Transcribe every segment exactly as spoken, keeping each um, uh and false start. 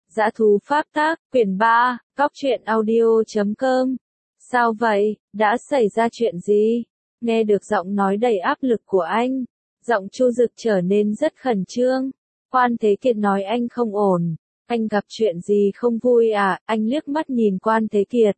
Dã thú pháp tác, quyển ba, cóc truyện audio chấm com. Sao vậy, đã xảy ra chuyện gì? Nghe được giọng nói đầy áp lực của anh, giọng Chu Dực trở nên rất khẩn trương. Quan Thế Kiệt nói anh không ổn, anh gặp chuyện gì không vui à? Anh liếc mắt nhìn Quan Thế Kiệt.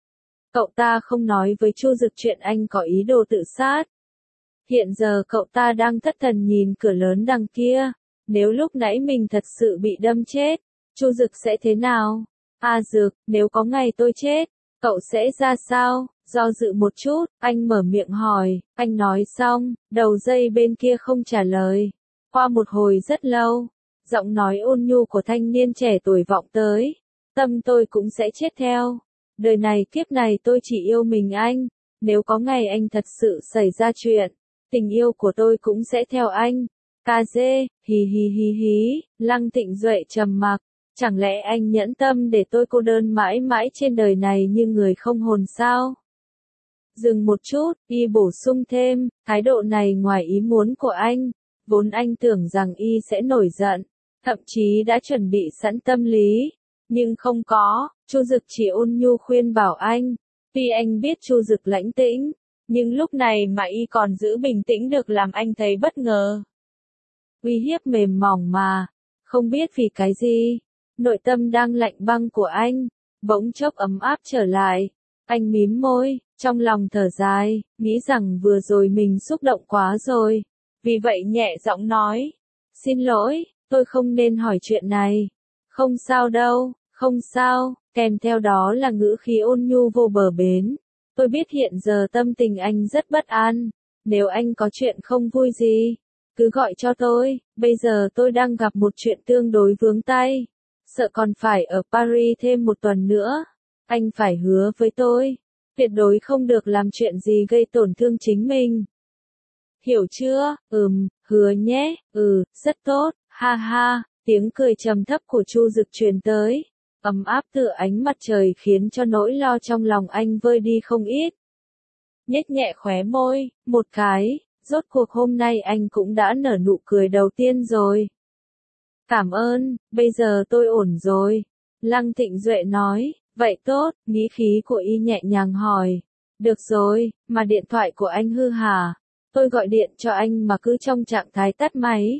Cậu ta không nói với Chu Dực chuyện anh có ý đồ tự sát. Hiện giờ cậu ta đang thất thần nhìn cửa lớn đằng kia. Nếu lúc nãy mình thật sự bị đâm chết, Chu Dực sẽ thế nào? A Dực, nếu có ngày tôi chết, cậu sẽ ra sao? Do dự một chút, anh mở miệng hỏi. Anh nói xong, đầu dây bên kia không trả lời. Qua một hồi rất lâu, giọng nói ôn nhu của thanh niên trẻ tuổi vọng tới. Tâm tôi cũng sẽ chết theo. Đời này kiếp này tôi chỉ yêu mình anh. Nếu có ngày anh thật sự xảy ra chuyện, tình yêu của tôi cũng sẽ theo anh. Ca dê, hì hì hì hí, Lăng Thịnh Duệ trầm mặc. Chẳng lẽ anh nhẫn tâm để tôi cô đơn mãi mãi trên đời này như người không hồn sao? Dừng một chút, y bổ sung thêm, thái độ này ngoài ý muốn của anh. Vốn anh tưởng rằng y sẽ nổi giận, thậm chí đã chuẩn bị sẵn tâm lý. Nhưng không có, Chu Dực chỉ ôn nhu khuyên bảo anh. Tuy anh biết Chu Dực lãnh tĩnh, nhưng lúc này mà y còn giữ bình tĩnh được làm anh thấy bất ngờ. Uy hiếp mềm mỏng mà, không biết vì cái gì, nội tâm đang lạnh băng của anh, bỗng chốc ấm áp trở lại. Anh mím môi, trong lòng thở dài, nghĩ rằng vừa rồi mình xúc động quá rồi. Vì vậy nhẹ giọng nói, xin lỗi, tôi không nên hỏi chuyện này. Không sao đâu, không sao, kèm theo đó là ngữ khí ôn nhu vô bờ bến. Tôi biết hiện giờ tâm tình anh rất bất an, nếu anh có chuyện không vui gì, cứ gọi cho tôi, bây giờ tôi đang gặp một chuyện tương đối vướng tay. Sợ còn phải ở Paris thêm một tuần nữa. Anh phải hứa với tôi, tuyệt đối không được làm chuyện gì gây tổn thương chính mình. Hiểu chưa? Ừm, hứa nhé, ừ, rất tốt, ha ha, tiếng cười trầm thấp của Chu Dực truyền tới. Ấm áp tựa ánh mặt trời khiến cho nỗi lo trong lòng anh vơi đi không ít. Nhếch nhẹ khóe môi, một cái, rốt cuộc hôm nay anh cũng đã nở nụ cười đầu tiên rồi. Cảm ơn, bây giờ tôi ổn rồi. Lăng Thịnh Duệ nói, vậy tốt, nghĩ khí của y nhẹ nhàng hỏi. Được rồi, mà điện thoại của anh hư hả? Tôi gọi điện cho anh mà cứ trong trạng thái tắt máy.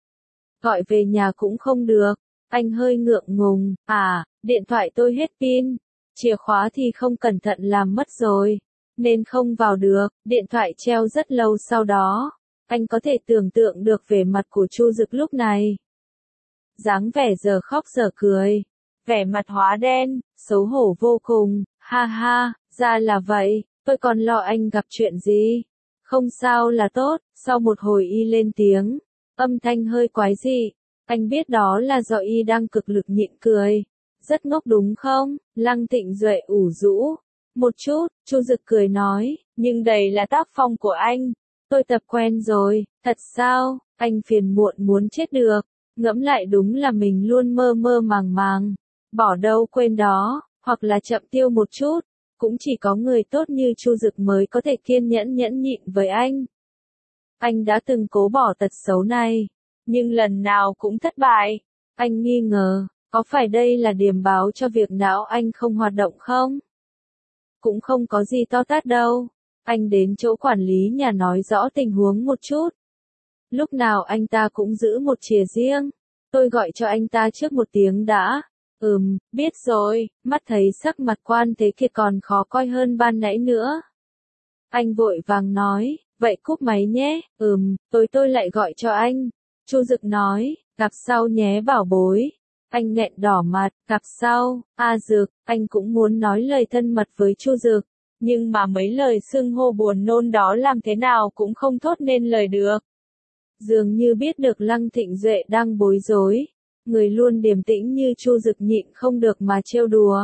Gọi về nhà cũng không được. Anh hơi ngượng ngùng, à, điện thoại tôi hết pin. Chìa khóa thì không cẩn thận làm mất rồi, nên không vào được. Điện thoại treo rất lâu sau đó. Anh có thể tưởng tượng được vẻ mặt của Chu Dực lúc này. Dáng vẻ giờ khóc giờ cười, vẻ mặt hóa đen, xấu hổ vô cùng. Ha ha, ra là vậy, tôi còn lo anh gặp chuyện gì. Không sao là tốt. Sau một hồi y lên tiếng, âm thanh hơi quái dị. Anh biết đó là do y đang cực lực nhịn cười. Rất ngốc đúng không? Lăng Thịnh Duệ ủ rũ. Một chút, Chu Dực cười nói, nhưng đây là tác phong của anh. Tôi tập quen rồi. Thật sao? Anh phiền muộn muốn chết được. Ngẫm lại đúng là mình luôn mơ mơ màng màng. Bỏ đâu quên đó, hoặc là chậm tiêu một chút. Cũng chỉ có người tốt như Chu Dực mới có thể kiên nhẫn nhẫn nhịn với anh. Anh đã từng cố bỏ tật xấu này, nhưng lần nào cũng thất bại. Anh nghi ngờ, có phải đây là điểm báo cho việc não anh không hoạt động không? Cũng không có gì to tát đâu. Anh đến chỗ quản lý nhà nói rõ tình huống một chút. Lúc nào anh ta cũng giữ một chìa riêng. Tôi gọi cho anh ta trước một tiếng đã. Ừm, biết rồi. Mắt thấy sắc mặt Quan Thế Kiệt còn khó coi hơn ban nãy nữa. Anh vội vàng nói, vậy cúp máy nhé. Ừm, tối tôi lại gọi cho anh. Chu Dực nói, gặp sau nhé bảo bối. Anh nghẹn đỏ mặt, gặp sau. A Dực, anh cũng muốn nói lời thân mật với Chu Dực, nhưng mà mấy lời xưng hô buồn nôn đó làm thế nào cũng không thốt nên lời được. Dường như biết được Lăng Thịnh Duệ đang bối rối, người luôn điềm tĩnh như Chu Dực nhịn không được mà trêu đùa.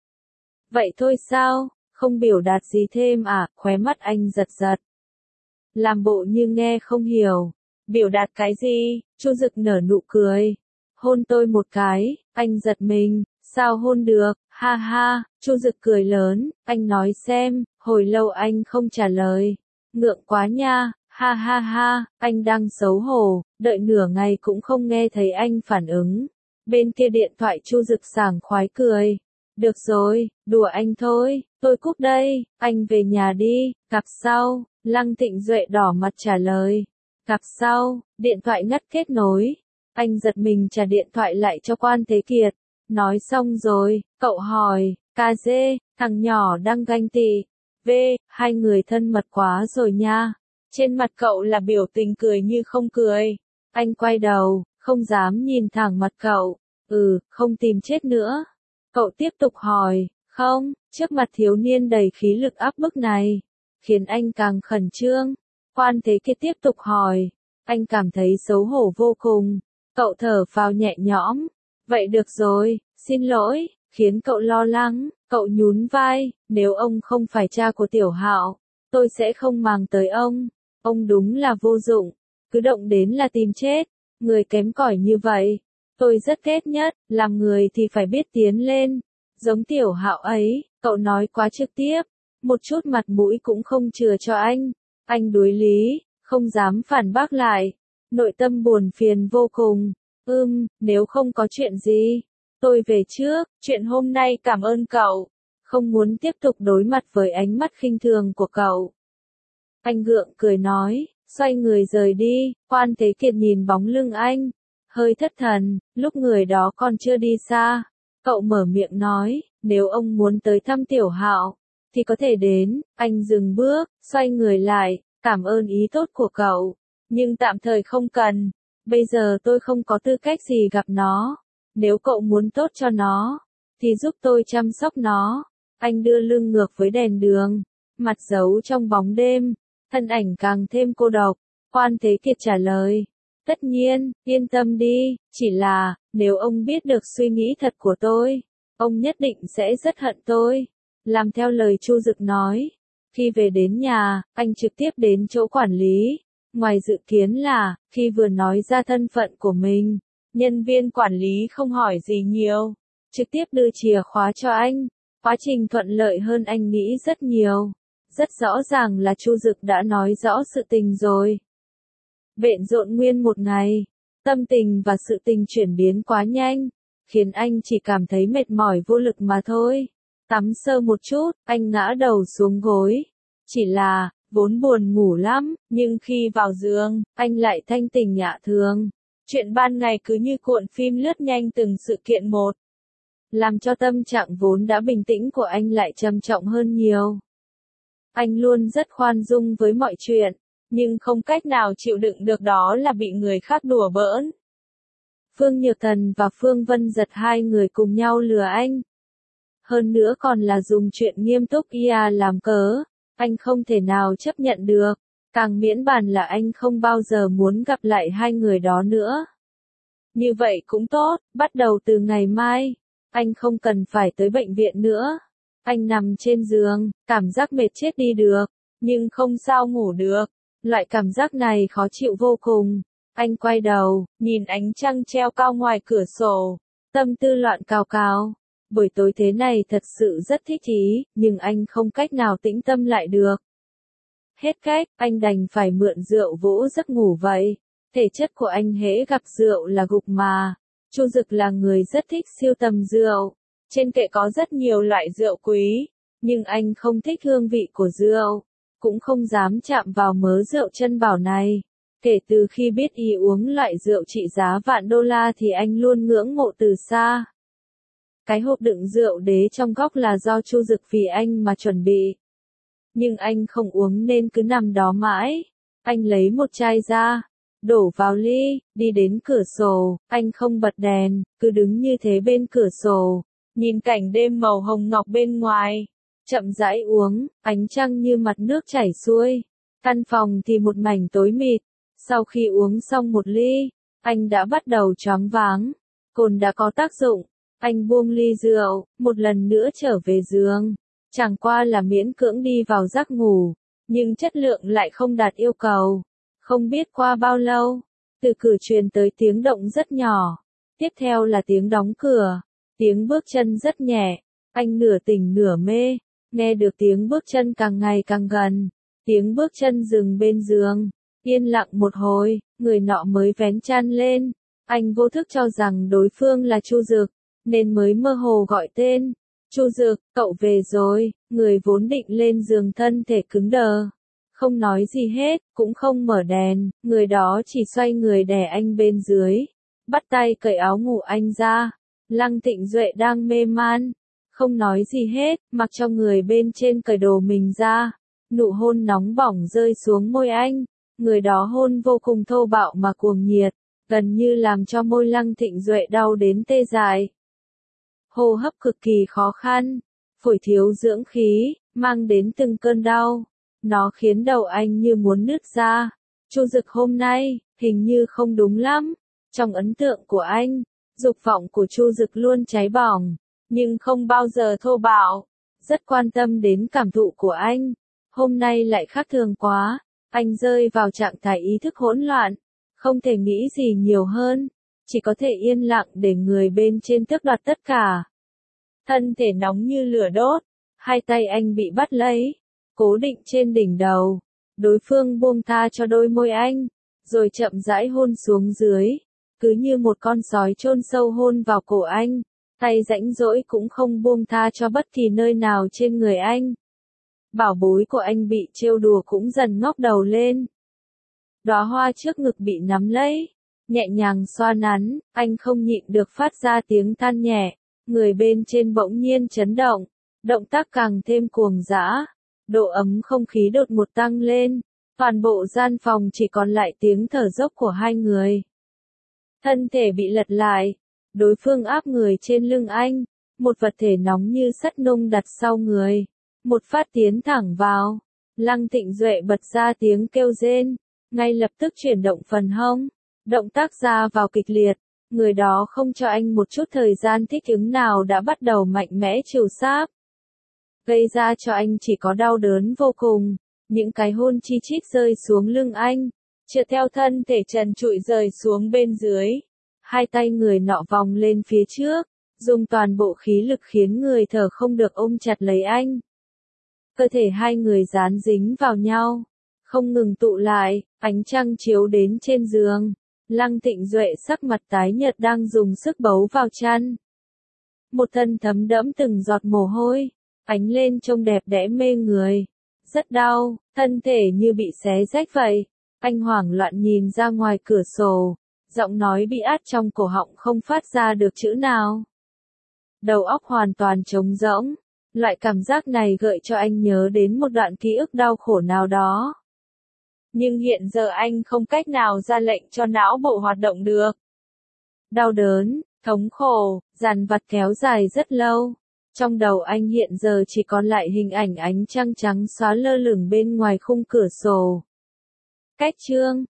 Vậy thôi sao, không biểu đạt gì thêm à? Khóe mắt anh giật giật, làm bộ như nghe không hiểu. Biểu đạt cái gì? Chu Dực nở nụ cười. Hôn tôi một cái. Anh giật mình, sao hôn được? Ha ha, Chu Dực cười lớn. Anh nói xem, hồi lâu anh không trả lời. Ngượng quá nha. Ha ha ha, anh đang xấu hổ, đợi nửa ngày cũng không nghe thấy anh phản ứng. Bên kia điện thoại Chu Dực sảng khoái cười. Được rồi, đùa anh thôi, tôi cúp đây, anh về nhà đi, gặp sau. Lăng Thịnh Duệ đỏ mặt trả lời. Gặp sau, điện thoại ngắt kết nối. Anh giật mình trả điện thoại lại cho Quan Thế Kiệt. Nói xong rồi, cậu hỏi, ca dê, thằng nhỏ đang ganh tị. V, hai người thân mật quá rồi nha. Trên mặt cậu là biểu tình cười như không cười. Anh quay đầu, không dám nhìn thẳng mặt cậu. Ừ, không tìm chết nữa. Cậu tiếp tục hỏi, không, trước mặt thiếu niên đầy khí lực áp bức này, khiến anh càng khẩn trương. Quan Thế Kiệt tiếp tục hỏi, anh cảm thấy xấu hổ vô cùng. Cậu thở phào nhẹ nhõm, vậy được rồi, xin lỗi, khiến cậu lo lắng. Cậu nhún vai, nếu ông không phải cha của Tiểu Hạo, tôi sẽ không màng tới ông. Ông đúng là vô dụng, cứ động đến là tìm chết. Người kém cỏi như vậy, tôi rất ghét nhất, làm người thì phải biết tiến lên. Giống Tiểu Hạo ấy, cậu nói quá trực tiếp, một chút mặt mũi cũng không chừa cho anh. Anh đối lý, không dám phản bác lại, nội tâm buồn phiền vô cùng. Ừm, nếu không có chuyện gì, tôi về trước, chuyện hôm nay cảm ơn cậu, không muốn tiếp tục đối mặt với ánh mắt khinh thường của cậu. Anh gượng cười nói, xoay người rời đi. Quan Thế Kiệt nhìn bóng lưng anh, hơi thất thần. Lúc người đó còn chưa đi xa, cậu mở miệng nói, nếu ông muốn tới thăm Tiểu Hạo, thì có thể đến. Anh dừng bước, xoay người lại, cảm ơn ý tốt của cậu, nhưng tạm thời không cần. Bây giờ tôi không có tư cách gì gặp nó. Nếu cậu muốn tốt cho nó, thì giúp tôi chăm sóc nó. Anh đưa lưng ngược với đèn đường, mặt giấu trong bóng đêm, thân ảnh càng thêm cô độc. Quan Thế Kiệt trả lời, tất nhiên, yên tâm đi, chỉ là, nếu ông biết được suy nghĩ thật của tôi, ông nhất định sẽ rất hận tôi. Làm theo lời Chu Dực nói, khi về đến nhà, anh trực tiếp đến chỗ quản lý. Ngoài dự kiến là, khi vừa nói ra thân phận của mình, nhân viên quản lý không hỏi gì nhiều, trực tiếp đưa chìa khóa cho anh. Quá trình thuận lợi hơn anh nghĩ rất nhiều. Rất rõ ràng là Chu Dực đã nói rõ sự tình rồi. Bận rộn nguyên một ngày, tâm tình và sự tình chuyển biến quá nhanh, khiến anh chỉ cảm thấy mệt mỏi vô lực mà thôi. Tắm sơ một chút, anh ngã đầu xuống gối. Chỉ là, vốn buồn ngủ lắm, nhưng khi vào giường, anh lại thanh tỉnh nhạ thường. Chuyện ban ngày cứ như cuộn phim lướt nhanh từng sự kiện một, làm cho tâm trạng vốn đã bình tĩnh của anh lại trầm trọng hơn nhiều. Anh luôn rất khoan dung với mọi chuyện, nhưng không cách nào chịu đựng được đó là bị người khác đùa bỡn. Phương Nhược Thần và Phương Vân Giật hai người cùng nhau lừa anh. Hơn nữa còn là dùng chuyện nghiêm túc ia làm cớ, anh không thể nào chấp nhận được, càng miễn bàn là anh không bao giờ muốn gặp lại hai người đó nữa. Như vậy cũng tốt, bắt đầu từ ngày mai, anh không cần phải tới bệnh viện nữa. Anh nằm trên giường, cảm giác mệt chết đi được, nhưng không sao ngủ được. Loại cảm giác này khó chịu vô cùng. Anh quay đầu, nhìn ánh trăng treo cao ngoài cửa sổ, tâm tư loạn cào cào. Buổi tối thế này thật sự rất thích ý, nhưng anh không cách nào tĩnh tâm lại được. Hết cách, anh đành phải mượn rượu vỗ giấc ngủ vậy. Thể chất của anh hễ gặp rượu là gục mà. Chu Dực là người rất thích sưu tầm rượu. Trên kệ có rất nhiều loại rượu quý, nhưng anh không thích hương vị của rượu, cũng không dám chạm vào mớ rượu chân bảo này. Kể từ khi biết y uống loại rượu trị giá vạn đô la thì anh luôn ngưỡng mộ từ xa. Cái hộp đựng rượu đế trong góc là do Chu Dực vì anh mà chuẩn bị. Nhưng anh không uống nên cứ nằm đó mãi. Anh lấy một chai ra, đổ vào ly, đi đến cửa sổ, anh không bật đèn, cứ đứng như thế bên cửa sổ, nhìn cảnh đêm màu hồng ngọc bên ngoài, chậm rãi uống, ánh trăng như mặt nước chảy xuôi. Căn phòng thì một mảnh tối mịt. Sau khi uống xong một ly, anh đã bắt đầu choáng váng. Cồn đã có tác dụng. Anh buông ly rượu, một lần nữa trở về giường. Chẳng qua là miễn cưỡng đi vào giấc ngủ, nhưng chất lượng lại không đạt yêu cầu. Không biết qua bao lâu, từ cửa truyền tới tiếng động rất nhỏ. Tiếp theo là tiếng đóng cửa, tiếng bước chân rất nhẹ. Anh nửa tỉnh nửa mê, nghe được tiếng bước chân càng ngày càng gần. Tiếng bước chân dừng bên giường. Yên lặng một hồi, người nọ mới vén chăn lên, Anh vô thức cho rằng đối phương là Chu Dực, nên mới mơ hồ gọi tên. Chu Dực, cậu về rồi, người vốn định lên giường thân thể cứng đờ. Không nói gì hết, cũng không mở đèn, người đó chỉ xoay người đè anh bên dưới. Bắt tay cởi áo ngủ anh ra. Lăng Tịnh Duệ đang mê man. Không nói gì hết, mặc cho người bên trên cởi đồ mình ra. Nụ hôn nóng bỏng rơi xuống môi anh. Người đó hôn vô cùng thô bạo mà cuồng nhiệt, gần như làm cho môi Lăng Tịnh Duệ đau đến tê dại. Hô hấp cực kỳ khó khăn, phổi thiếu dưỡng khí, mang đến từng cơn đau. Nó khiến đầu anh như muốn nứt ra. Chu Dực hôm nay, hình như không đúng lắm. Trong ấn tượng của anh, dục vọng của Chu Dực luôn cháy bỏng, nhưng không bao giờ thô bạo. Rất quan tâm đến cảm thụ của anh. Hôm nay lại khác thường quá. Anh rơi vào trạng thái ý thức hỗn loạn. Không thể nghĩ gì nhiều hơn. Chỉ có thể yên lặng để người bên trên tước đoạt tất cả. Thân thể nóng như lửa đốt. Hai tay anh bị bắt lấy, cố định trên đỉnh đầu. Đối phương buông tha cho đôi môi anh, rồi chậm rãi hôn xuống dưới. Cứ như một con sói chôn sâu hôn vào cổ anh. Tay rãnh rỗi cũng không buông tha cho bất kỳ nơi nào trên người anh. Bảo bối của anh bị trêu đùa cũng dần ngóc đầu lên. Đóa hoa trước ngực bị nắm lấy, nhẹ nhàng xoa nắn, anh không nhịn được phát ra tiếng than nhẹ. Người bên trên bỗng nhiên chấn động, động tác càng thêm cuồng dã. Độ ấm không khí đột ngột tăng lên, toàn bộ gian phòng chỉ còn lại tiếng thở dốc của hai người. Thân thể bị lật lại, đối phương áp người trên lưng anh, một vật thể nóng như sắt nung đặt sau người. Một phát tiến thẳng vào, Lăng Tịnh Duệ bật ra tiếng kêu rên, ngay lập tức chuyển động phần hông, động tác ra vào kịch liệt, người đó không cho anh một chút thời gian thích ứng nào đã bắt đầu mạnh mẽ trìu sáp. Gây ra cho anh chỉ có đau đớn vô cùng, những cái hôn chi chít rơi xuống lưng anh, trượt theo thân thể trần trụi rơi xuống bên dưới. Hai tay người nọ vòng lên phía trước, dùng toàn bộ khí lực khiến người thở không được ôm chặt lấy anh. Cơ thể hai người dán dính vào nhau, không ngừng tụ lại, ánh trăng chiếu đến trên giường. Lăng Tịnh Duệ sắc mặt tái nhợt đang dùng sức bấu vào chăn. Một thân thấm đẫm từng giọt mồ hôi, ánh lên trông đẹp đẽ mê người. Rất đau, thân thể như bị xé rách vậy. Anh hoảng loạn nhìn ra ngoài cửa sổ, giọng nói bị át trong cổ họng không phát ra được chữ nào. Đầu óc hoàn toàn trống rỗng. Loại cảm giác này gợi cho anh nhớ đến một đoạn ký ức đau khổ nào đó. Nhưng hiện giờ anh không cách nào ra lệnh cho não bộ hoạt động được. Đau đớn, thống khổ, dằn vặt kéo dài rất lâu. Trong đầu anh hiện giờ chỉ còn lại hình ảnh ánh trăng trắng xóa lơ lửng bên ngoài khung cửa sổ. Cách chương